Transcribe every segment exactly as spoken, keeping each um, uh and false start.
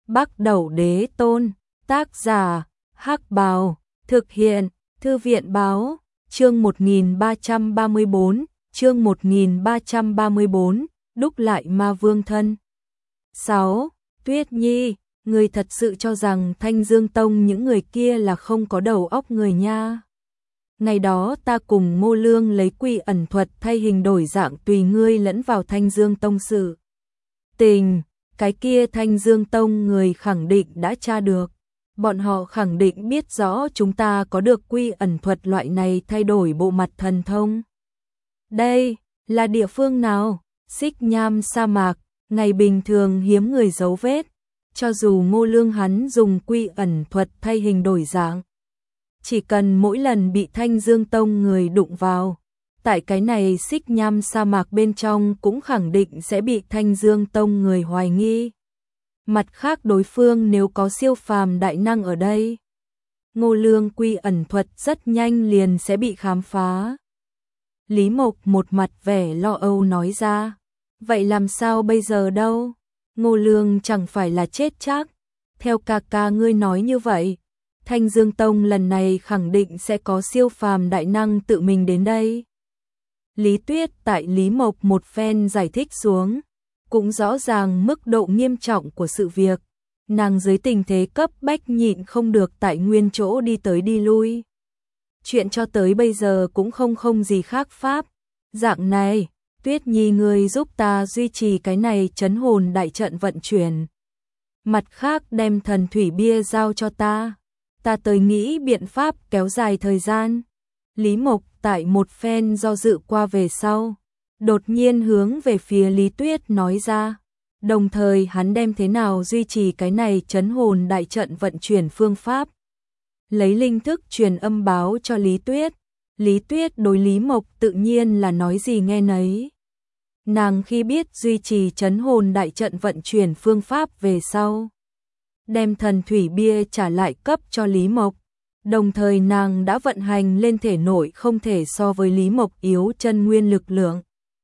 Bắc Đẩu Đế Tôn, tác giả, Hắc Bào, thực hiện, Thư viện Báo, chương một nghìn ba trăm ba mươi bốn, chương một nghìn ba trăm ba mươi bốn, đúc lại ma vương thân. sáu. Tuyết Nhi, người thật sự cho rằng Thanh Dương Tông những người kia là không có đầu óc người nha. Ngày đó ta cùng Ngô Lương lấy quy ẩn thuật thay hình đổi dạng tùy ngươi lẫn vào Thanh Dương Tông sự tình, cái kia Thanh Dương Tông người khẳng định đã tra được. Bọn họ khẳng định biết rõ chúng ta có được quy ẩn thuật loại này thay đổi bộ mặt thần thông. Đây là địa phương nào? Xích Nham sa mạc, ngày bình thường hiếm người dấu vết. Cho dù Ngô Lương hắn dùng quy ẩn thuật thay hình đổi dạng, chỉ cần mỗi lần bị Thanh Dương Tông người đụng vào, tại cái này Xích Nham sa mạc bên trong cũng khẳng định sẽ bị Thanh Dương Tông người hoài nghi. Mặt khác đối phương nếu có siêu phàm đại năng ở đây, Ngô Lương quy ẩn thuật rất nhanh liền sẽ bị khám phá. Lý Mộc một mặt vẻ lo âu nói ra, vậy làm sao bây giờ đâu? Ngô Lương chẳng phải là chết chắc. Theo ca ca ngươi nói như vậy, Thanh Dương Tông lần này khẳng định sẽ có siêu phàm đại năng tự mình đến đây. Lý Tuyết tại Lý Mộc một phen giải thích xuống, cũng rõ ràng mức độ nghiêm trọng của sự việc. Nàng dưới tình thế cấp bách nhịn không được tại nguyên chỗ đi tới đi lui. Chuyện cho tới bây giờ cũng không không gì khác pháp. Dạng này, Tuyết Nhi ngươi giúp ta duy trì cái này trấn hồn đại trận vận chuyển. Mặt khác đem thần thủy bia giao cho ta. Ta tới nghĩ biện pháp kéo dài thời gian. Lý Mộc tại một phen do dự qua về sau, đột nhiên hướng về phía Lý Tuyết nói ra. Đồng thời hắn đem thế nào duy trì cái này trấn hồn đại trận vận chuyển phương pháp. Lấy linh thức truyền âm báo cho Lý Tuyết. Lý Tuyết đối Lý Mộc tự nhiên là nói gì nghe nấy. Nàng khi biết duy trì trấn hồn đại trận vận chuyển phương pháp về sau, đem thần thủy bia trả lại cấp cho Lý Mộc. Đồng thời nàng đã vận hành lên thể nội không thể so với Lý Mộc yếu chân nguyên lực lượng.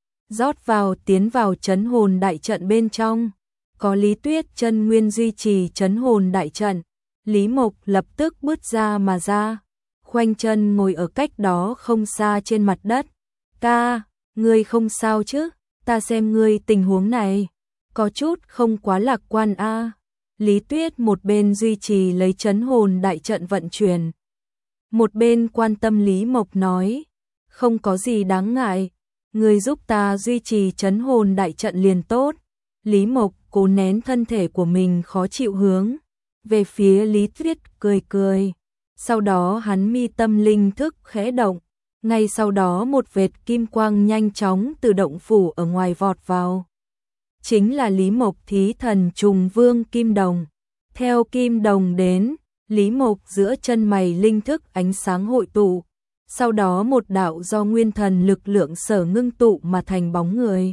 Rót vào tiến vào trấn hồn đại trận bên trong. Có Lý Tuyết chân nguyên duy trì trấn hồn đại trận, Lý Mộc lập tức bước ra mà ra. Khoanh chân ngồi ở cách đó không xa trên mặt đất. Ca, ngươi không sao chứ? Ta xem ngươi tình huống này có chút không quá lạc quan a. À. Lý Tuyết một bên duy trì lấy trấn hồn đại trận vận chuyển, một bên quan tâm Lý Mộc nói, không có gì đáng ngại, ngươi giúp ta duy trì trấn hồn đại trận liền tốt. Lý Mộc cố nén thân thể của mình khó chịu hướng về phía Lý Tuyết cười cười. Sau đó hắn mi tâm linh thức khẽ động, ngay sau đó một vệt kim quang nhanh chóng từ động phủ ở ngoài vọt vào. Chính là Lý Mộc thí thần trùng vương kim đồng. Theo kim đồng đến, Lý Mộc giữa chân mày linh thức ánh sáng hội tụ, sau đó một đạo do nguyên thần lực lượng sở ngưng tụ mà thành bóng người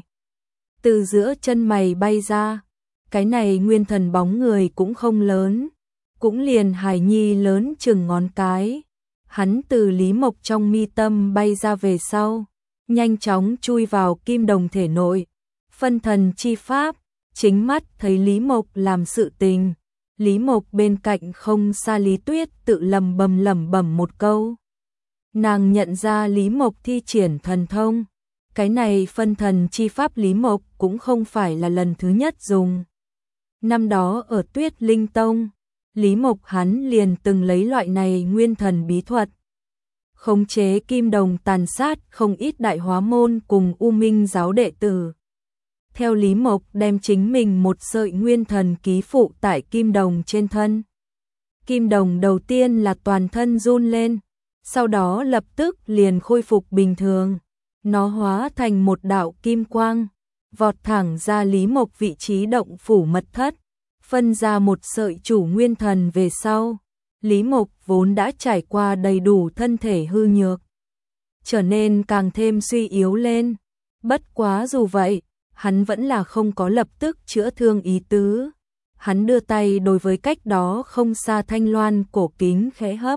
từ giữa chân mày bay ra. Cái này nguyên thần bóng người cũng không lớn, cũng liền hài nhi lớn chừng ngón cái. Hắn từ Lý Mộc trong mi tâm bay ra về sau, nhanh chóng chui vào kim đồng thể nội. Phân thần chi pháp, chính mắt thấy Lý Mộc làm sự tình. Lý Mộc bên cạnh không xa Lý Tuyết tự lầm bầm lẩm bẩm một câu. Nàng nhận ra Lý Mộc thi triển thần thông. Cái này phân thần chi pháp Lý Mộc cũng không phải là lần thứ nhất dùng. Năm đó ở Tuyết Linh Tông, Lý Mộc hắn liền từng lấy loại này nguyên thần bí thuật, khống chế kim đồng tàn sát không ít đại hóa môn cùng U Minh giáo đệ tử. Theo Lý Mộc đem chính mình một sợi nguyên thần ký phụ tại kim đồng trên thân. Kim đồng đầu tiên là toàn thân run lên, sau đó lập tức liền khôi phục bình thường. Nó hóa thành một đạo kim quang, vọt thẳng ra Lý Mộc vị trí động phủ mật thất, phân ra một sợi chủ nguyên thần về sau. Lý Mộc vốn đã trải qua đầy đủ thân thể hư nhược, trở nên càng thêm suy yếu lên. Bất quá dù vậy, hắn vẫn là không có lập tức chữa thương ý tứ. Hắn đưa tay đối với cách đó không xa thanh loan cổ kính khẽ hấp,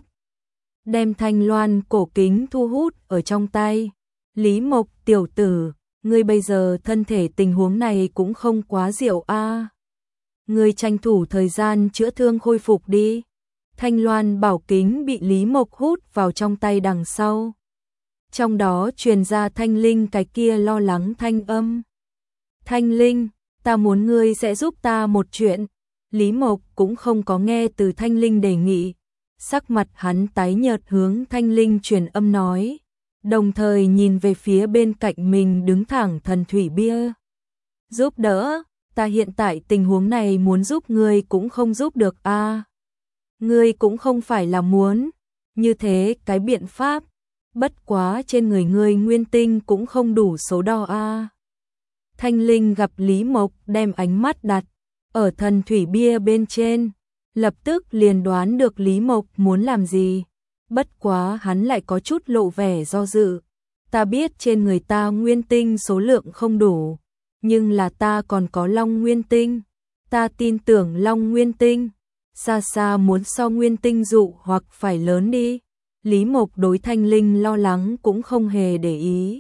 đem thanh loan cổ kính thu hút ở trong tay. Lý Mộc tiểu tử, ngươi bây giờ thân thể tình huống này cũng không quá diệu a. Ngươi tranh thủ thời gian chữa thương khôi phục đi. Thanh loan bảo kính bị Lý Mộc hút vào trong tay đằng sau. Trong đó truyền ra Thanh Linh cái kia lo lắng thanh âm. Thanh Linh, ta muốn ngươi sẽ giúp ta một chuyện. Lý Mộc cũng không có nghe từ Thanh Linh đề nghị. Sắc mặt hắn tái nhợt hướng Thanh Linh truyền âm nói. Đồng thời nhìn về phía bên cạnh mình đứng thẳng thần thủy bia. Giúp đỡ, ta hiện tại tình huống này muốn giúp ngươi cũng không giúp được a. À, ngươi cũng không phải là muốn. Như thế cái biện pháp. Bất quá trên người ngươi nguyên tinh cũng không đủ số đo a. À. Thanh Linh gặp Lý Mộc đem ánh mắt đặt ở thần thủy bia bên trên. Lập tức liền đoán được Lý Mộc muốn làm gì. Bất quá hắn lại có chút lộ vẻ do dự. Ta biết trên người ta nguyên tinh số lượng không đủ. Nhưng là ta còn có long nguyên tinh. Ta tin tưởng long nguyên tinh. Xa xa muốn so nguyên tinh dụ hoặc phải lớn đi. Lý Mộc đối Thanh Linh lo lắng cũng không hề để ý.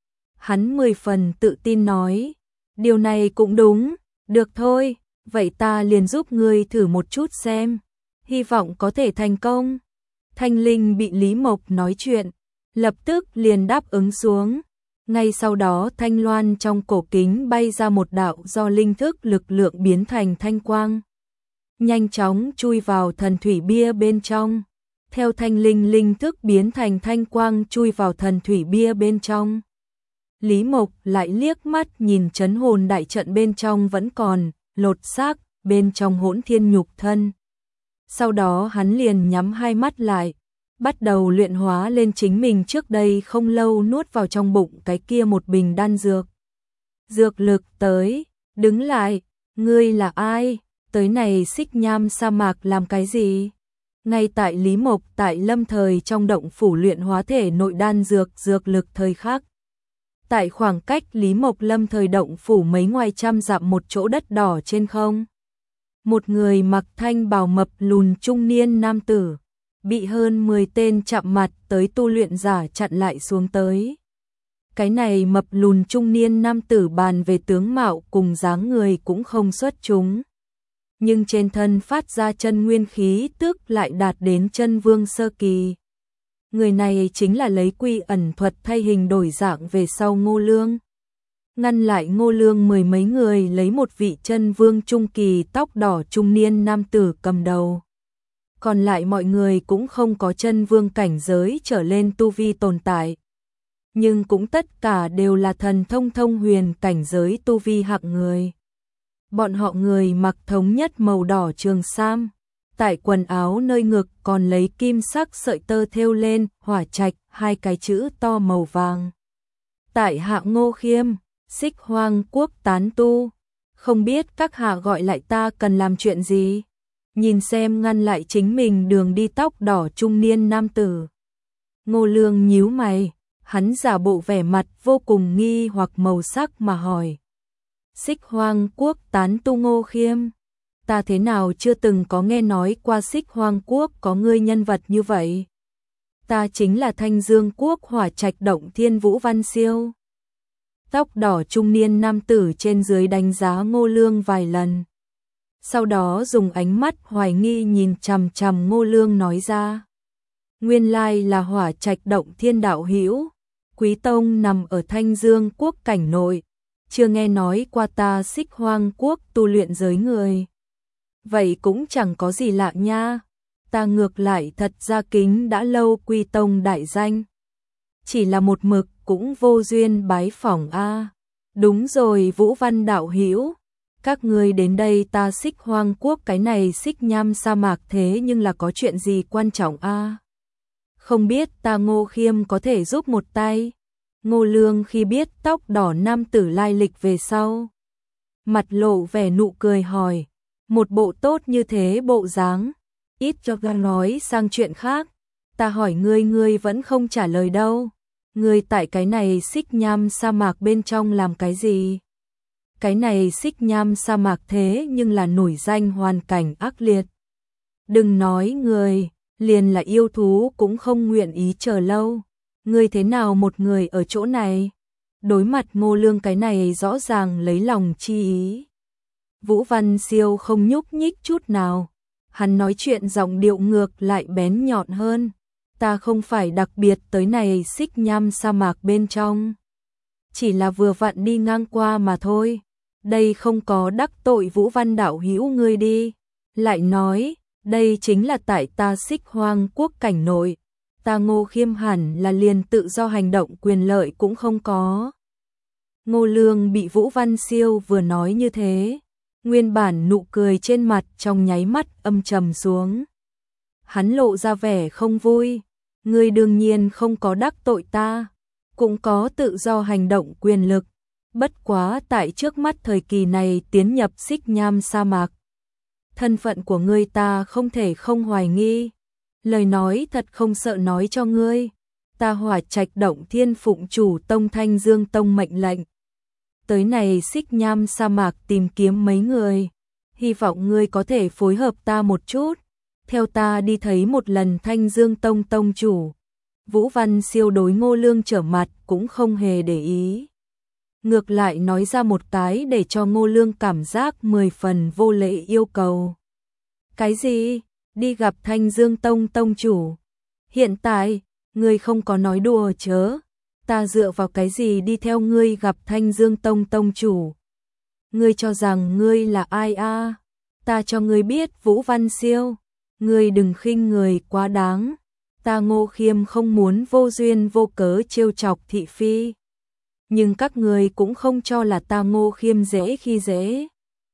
Hắn mười phần tự tin nói. Điều này cũng đúng. Được thôi. Vậy ta liền giúp ngươi thử một chút xem. Hy vọng có thể thành công. Thanh Linh bị Lý Mộc nói chuyện. Lập tức liền đáp ứng xuống. Ngay sau đó thanh loan trong cổ kính bay ra một đạo do linh thức lực lượng biến thành thanh quang. Nhanh chóng chui vào thần thủy bia bên trong. Theo Thanh Linh linh thức biến thành thanh quang chui vào thần thủy bia bên trong. Lý Mộc lại liếc mắt nhìn trấn hồn đại trận bên trong vẫn còn lột xác bên trong hỗn thiên nhục thân. Sau đó hắn liền nhắm hai mắt lại, bắt đầu luyện hóa lên chính mình trước đây không lâu nuốt vào trong bụng cái kia một bình đan dược. Dược lực tới, đứng lại, ngươi là ai, tới này Xích Nham sa mạc làm cái gì? Ngay tại Lý Mộc tại lâm thời trong động phủ luyện hóa thể nội đan dược dược lực thời khắc. Tại khoảng cách Lý Mộc lâm thời động phủ mấy ngoài trăm dặm một chỗ đất đỏ trên không. Một người mặc thanh bào mập lùn trung niên nam tử, bị hơn mười tên chạm mặt tới tu luyện giả chặn lại xuống tới. Cái này mập lùn trung niên nam tử bàn về tướng mạo cùng dáng người cũng không xuất chúng. Nhưng trên thân phát ra chân nguyên khí tức lại đạt đến chân vương sơ kỳ. Người này chính là lấy quy ẩn thuật thay hình đổi dạng về sau Ngô Lương. Ngăn lại Ngô Lương mười mấy người lấy một vị chân vương trung kỳ tóc đỏ trung niên nam tử cầm đầu. Còn lại mọi người cũng không có chân vương cảnh giới trở lên tu vi tồn tại. Nhưng cũng tất cả đều là thần thông thông huyền cảnh giới tu vi hạng người. Bọn họ người mặc thống nhất màu đỏ trường sam. Tại quần áo nơi ngực còn lấy kim sắc sợi tơ thêu lên hỏa trạch hai cái chữ to màu vàng. Tại hạ Ngô Khiêm, Xích Hoang quốc tán tu. Không biết các hạ gọi lại ta cần làm chuyện gì? Nhìn xem ngăn lại chính mình đường đi tóc đỏ trung niên nam tử. Ngô Lương nhíu mày, hắn giả bộ vẻ mặt vô cùng nghi hoặc màu sắc mà hỏi. Xích Hoang quốc tán tu Ngô Khiêm. Ta thế nào chưa từng có nghe nói qua Xích Hoang quốc có ngươi nhân vật như vậy. Ta chính là Thanh Dương quốc hỏa trạch động thiên Vũ Văn Siêu. Tóc đỏ trung niên nam tử trên dưới đánh giá Ngô Lương vài lần. Sau đó dùng ánh mắt hoài nghi nhìn chằm chằm Ngô Lương nói ra. Nguyên lai là hỏa trạch động thiên đạo hữu. Quý tông nằm ở Thanh Dương quốc cảnh nội. Chưa nghe nói qua ta Xích Hoang quốc tu luyện giới người. Vậy cũng chẳng có gì lạ nha. Ta ngược lại thật ra kính đã lâu Quý tông đại danh. Chỉ là một mực cũng vô duyên bái phỏng a. Đúng rồi Vũ Văn đạo hữu, các ngươi đến đây ta Xích Hoang quốc cái này Xích Nham sa mạc thế nhưng là có chuyện gì quan trọng a? Không biết ta Ngô Khiêm có thể giúp một tay. Ngô Lương khi biết tóc đỏ nam tử lai lịch về sau, mặt lộ vẻ nụ cười hỏi, một bộ tốt như thế bộ dáng, ít cho ga nói sang chuyện khác, ta hỏi ngươi ngươi vẫn không trả lời đâu. Ngươi tại cái này Xích Nham sa mạc bên trong làm cái gì? Cái này Xích Nham sa mạc thế nhưng là nổi danh hoàn cảnh ác liệt. Đừng nói người, liền là yêu thú cũng không nguyện ý chờ lâu. Ngươi thế nào một người ở chỗ này? Đối mặt Ngô Lương cái này rõ ràng lấy lòng chi ý. Vũ Văn Siêu không nhúc nhích chút nào. Hắn nói chuyện giọng điệu ngược lại bén nhọn hơn. Ta không phải đặc biệt tới này xích nham sa mạc bên trong. Chỉ là vừa vặn đi ngang qua mà thôi. Đây không có đắc tội Vũ Văn đạo hữu ngươi đi. Lại nói, đây chính là tại ta Xích Hoang quốc cảnh nội. Ta Ngô Khiêm hẳn là liền tự do hành động quyền lợi cũng không có. Ngô Lương bị Vũ Văn Siêu vừa nói như thế. Nguyên bản nụ cười trên mặt trong nháy mắt âm trầm xuống. Hắn lộ ra vẻ không vui. Ngươi đương nhiên không có đắc tội ta. Cũng có tự do hành động quyền lực. Bất quá tại trước mắt thời kỳ này tiến nhập xích nham sa mạc. Thân phận của ngươi ta không thể không hoài nghi. Lời nói thật không sợ nói cho ngươi. Ta Hỏa Trạch Động Thiên phụng chủ tông Thanh Dương Tông mệnh lệnh. Tới này xích nham sa mạc tìm kiếm mấy người. Hy vọng ngươi có thể phối hợp ta một chút. Theo ta đi thấy một lần Thanh Dương Tông tông chủ. Vũ Văn Siêu đối Ngô Lương trở mặt cũng không hề để ý. Ngược lại nói ra một cái để cho Ngô Lương cảm giác mười phần vô lễ yêu cầu. Cái gì? Đi gặp Thanh Dương Tông tông chủ? Hiện tại, ngươi không có nói đùa chớ. Ta dựa vào cái gì đi theo ngươi gặp Thanh Dương Tông tông chủ? Ngươi cho rằng ngươi là ai a? À? Ta cho ngươi biết Vũ Văn Siêu. Ngươi đừng khinh người quá đáng. Ta Ngô Khiêm không muốn vô duyên vô cớ trêu chọc thị phi. Nhưng các người cũng không cho là ta Ngô Khiêm dễ khi dễ.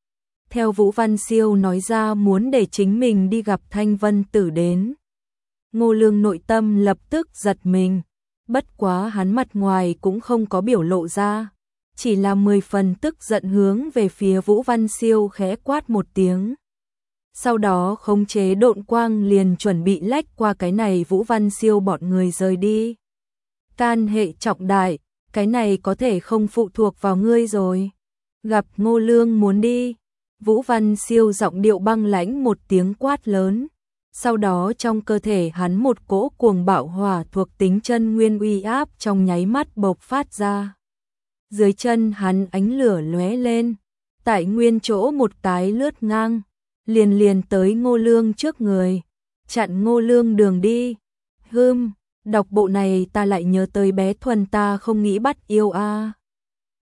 Theo Vũ Văn Siêu nói ra muốn để chính mình đi gặp Thanh Vân Tử đến. Ngô Lương nội tâm lập tức giật mình. Bất quá hắn mặt ngoài cũng không có biểu lộ ra. Chỉ là mười phần tức giận hướng về phía Vũ Văn Siêu khẽ quát một tiếng. Sau đó khống chế độn quang liền chuẩn bị lách qua cái này Vũ Văn Siêu bọn người rời đi. Can hệ trọng đại, cái này có thể không phụ thuộc vào ngươi rồi. Gặp Ngô Lương muốn đi. Vũ Văn Siêu giọng điệu băng lãnh một tiếng quát lớn. Sau đó trong cơ thể hắn một cỗ cuồng bạo hỏa thuộc tính chân nguyên uy áp trong nháy mắt bộc phát ra. Dưới chân hắn ánh lửa lóe lên. Tại nguyên chỗ một cái lướt ngang. Liền liền tới Ngô Lương trước người. Chặn Ngô Lương đường đi. Hừm, đọc bộ này ta lại nhớ tới bé Thuần ta không nghĩ bắt yêu a.